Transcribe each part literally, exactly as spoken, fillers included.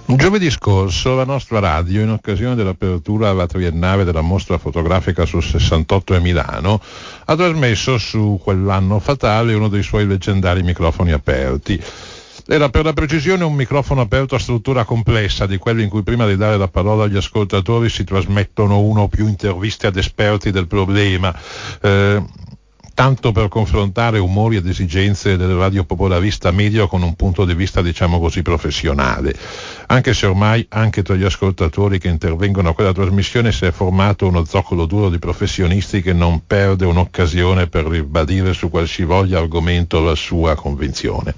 Giovedì scorso la nostra radio, in occasione dell'apertura alla triennale della mostra fotografica sul sessantotto a Milano, ha trasmesso su quell'anno fatale uno dei suoi leggendari microfoni aperti. Era per la precisione un microfono aperto a struttura complessa, di quelli in cui prima di dare la parola agli ascoltatori si trasmettono uno o più interviste ad esperti del problema. Eh, tanto per confrontare umori ed esigenze del radio popolarista medio con un punto di vista, diciamo così, professionale. Anche se ormai anche tra gli ascoltatori che intervengono a quella trasmissione si è formato uno zoccolo duro di professionisti che non perde un'occasione per ribadire su qualsivoglia argomento la sua convinzione.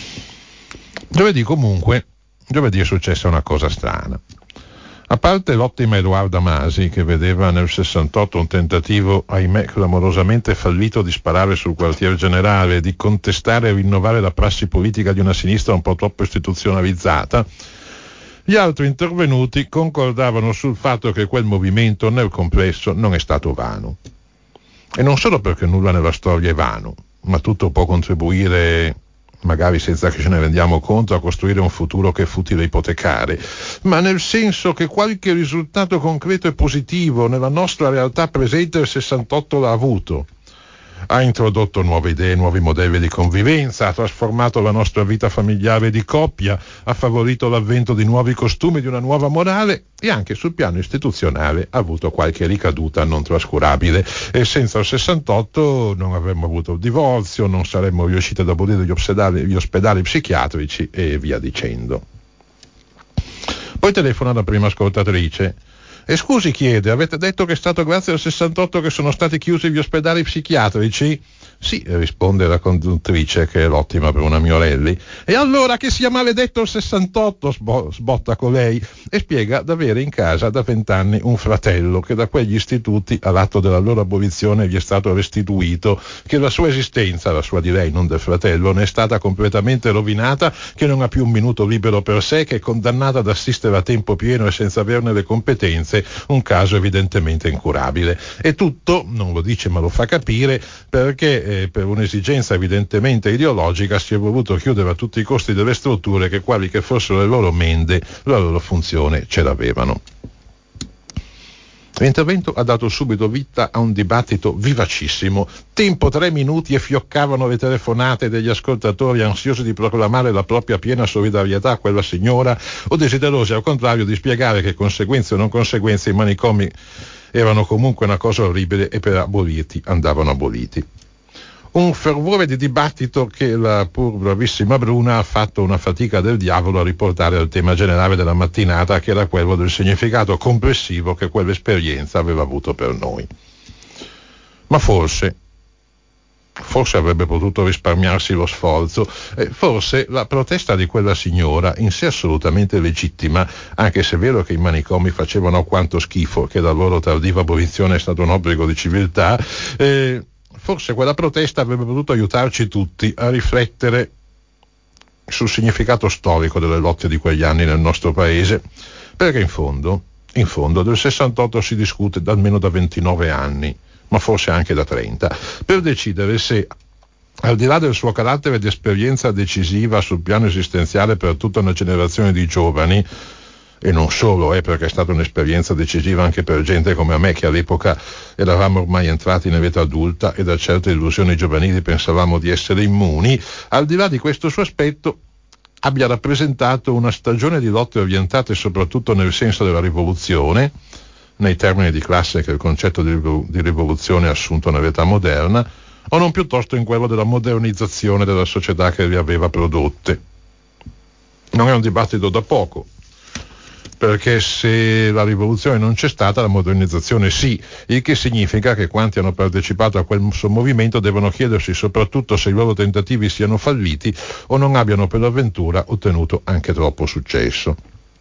Giovedì comunque, giovedì è successa una cosa strana. A parte l'ottima Edoarda Masi, che vedeva nel sessantotto un tentativo, ahimè, clamorosamente fallito di sparare sul quartier generale, di contestare e rinnovare la prassi politica di una sinistra un po' troppo istituzionalizzata, gli altri intervenuti concordavano sul fatto che quel movimento nel complesso non è stato vano. E non solo perché nulla nella storia è vano, ma tutto può contribuire, magari senza che ce ne rendiamo conto, a costruire un futuro che è futile ipotecare, ma nel senso che qualche risultato concreto e positivo nella nostra realtà presente il sessantotto l'ha avuto. Ha introdotto nuove idee, nuovi modelli di convivenza, ha trasformato la nostra vita familiare di coppia, ha favorito l'avvento di nuovi costumi, di una nuova morale, e anche sul piano istituzionale ha avuto qualche ricaduta non trascurabile. E senza il sessantotto non avremmo avuto il divorzio, non saremmo riusciti ad abolire gli ospedali, gli ospedali psichiatrici e via dicendo. Poi telefona la prima ascoltatrice. E scusi, chiede, avete detto che è stato grazie al sessantotto che sono stati chiusi gli ospedali psichiatrici? Sì, risponde la conduttrice, che è l'ottima Bruna Miorelli. E allora che sia maledetto il sessantotto, sbotta colei, e spiega d'avere in casa da vent'anni un fratello che da quegli istituti, all'atto della loro abolizione, gli è stato restituito, che la sua esistenza, la sua di lei, non del fratello, ne è stata completamente rovinata, che non ha più un minuto libero per sé, che è condannata ad assistere a tempo pieno e senza averne le competenze, un caso evidentemente incurabile. E tutto, non lo dice ma lo fa capire, perché eh, per un'esigenza evidentemente ideologica si è voluto chiudere a tutti i costi delle strutture che, quali che fossero le loro mende, la loro funzione ce l'avevano. L'intervento ha dato subito vita a un dibattito vivacissimo. Tempo tre minuti e fioccavano le telefonate degli ascoltatori ansiosi di proclamare la propria piena solidarietà a quella signora, o desiderosi al contrario di spiegare che conseguenze o non conseguenze i manicomi erano comunque una cosa orribile e per aboliti andavano aboliti. Un fervore di dibattito che la pur bravissima Bruna ha fatto una fatica del diavolo a riportare al tema generale della mattinata, che era quello del significato complessivo che quell'esperienza aveva avuto per noi. Ma forse, forse avrebbe potuto risparmiarsi lo sforzo, eh, forse la protesta di quella signora, in sé assolutamente legittima, anche se è vero che i manicomi facevano quanto schifo, che la loro tardiva abolizione è stato un obbligo di civiltà, eh, forse quella protesta avrebbe potuto aiutarci tutti a riflettere sul significato storico delle lotte di quegli anni nel nostro paese, perché in fondo, in fondo del sessantotto si discute da almeno da ventinove anni, ma forse anche da trenta, per decidere se, al di là del suo carattere di esperienza decisiva sul piano esistenziale per tutta una generazione di giovani, e non solo, eh, perché è stata un'esperienza decisiva anche per gente come me, che all'epoca eravamo ormai entrati nell'età adulta e da certe illusioni giovanili pensavamo di essere immuni, al di là di questo suo aspetto abbia rappresentato una stagione di lotte orientate soprattutto nel senso della rivoluzione, nei termini di classe che il concetto di, di rivoluzione ha assunto nell'età moderna, o non piuttosto in quello della modernizzazione della società che le aveva prodotte. Non è un dibattito da poco, perché se la rivoluzione non c'è stata, la modernizzazione sì, il che significa che quanti hanno partecipato a quel movimento devono chiedersi soprattutto se i loro tentativi siano falliti o non abbiano per l'avventura ottenuto anche troppo successo.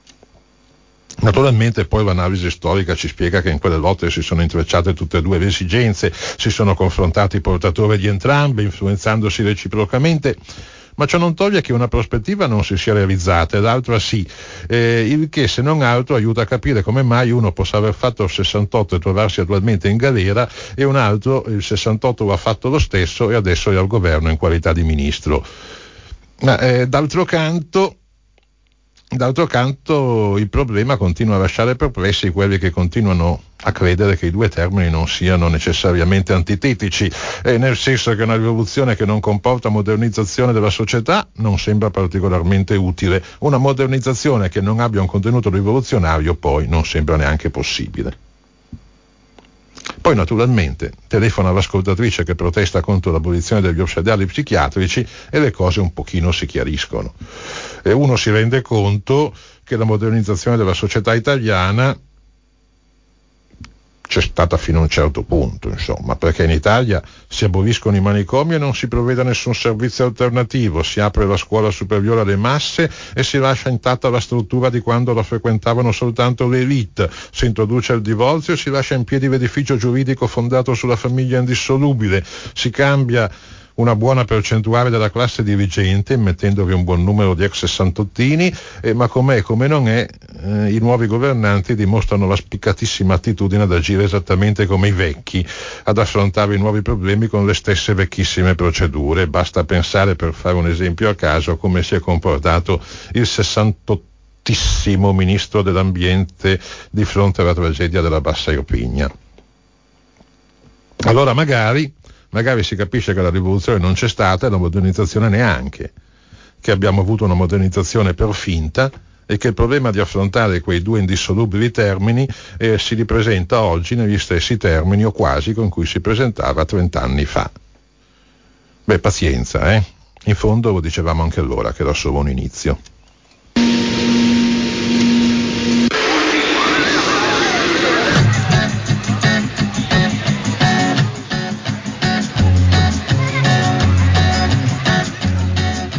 Naturalmente poi l'analisi storica ci spiega che in quelle lotte si sono intrecciate tutte e due le esigenze, si sono confrontati i portatori di entrambe, influenzandosi reciprocamente, ma ciò non toglie che una prospettiva non si sia realizzata e l'altra sì, eh, il che se non altro aiuta a capire come mai uno possa aver fatto il sessantotto e trovarsi attualmente in galera e un altro il sessantotto lo ha fatto lo stesso e adesso è al governo in qualità di ministro. Ma eh, d'altro canto D'altro canto il problema continua a lasciare perplessi quelli che continuano a credere che i due termini non siano necessariamente antitetici, e nel senso che una rivoluzione che non comporta modernizzazione della società non sembra particolarmente utile, una modernizzazione che non abbia un contenuto rivoluzionario poi non sembra neanche possibile. Poi naturalmente telefona l'ascoltatrice che protesta contro l'abolizione degli ospedali psichiatrici e le cose un pochino si chiariscono e uno si rende conto che la modernizzazione della società italiana c'è stata fino a un certo punto, insomma, perché in Italia si aboliscono i manicomi e non si provvede a nessun servizio alternativo, si apre la scuola superiore alle masse e si lascia intatta la struttura di quando la frequentavano soltanto le elite, si introduce il divorzio e si lascia in piedi l'edificio giuridico fondato sulla famiglia indissolubile, si cambia una buona percentuale della classe dirigente, mettendovi un buon numero di ex sessantottini, eh, ma com'è come non è, eh, i nuovi governanti dimostrano la spiccatissima attitudine ad agire esattamente come i vecchi, ad affrontare i nuovi problemi con le stesse vecchissime procedure. Basta pensare, per fare un esempio a caso, come si è comportato il sessantottissimo ministro dell'ambiente di fronte alla tragedia della Bassa Irpigna. Allora magari Magari si capisce che la rivoluzione non c'è stata e la modernizzazione neanche, che abbiamo avuto una modernizzazione per finta e che il problema di affrontare quei due indissolubili termini eh, si ripresenta oggi negli stessi termini o quasi con cui si presentava trent'anni fa. Beh, pazienza, eh? In fondo lo dicevamo anche allora che era solo un inizio.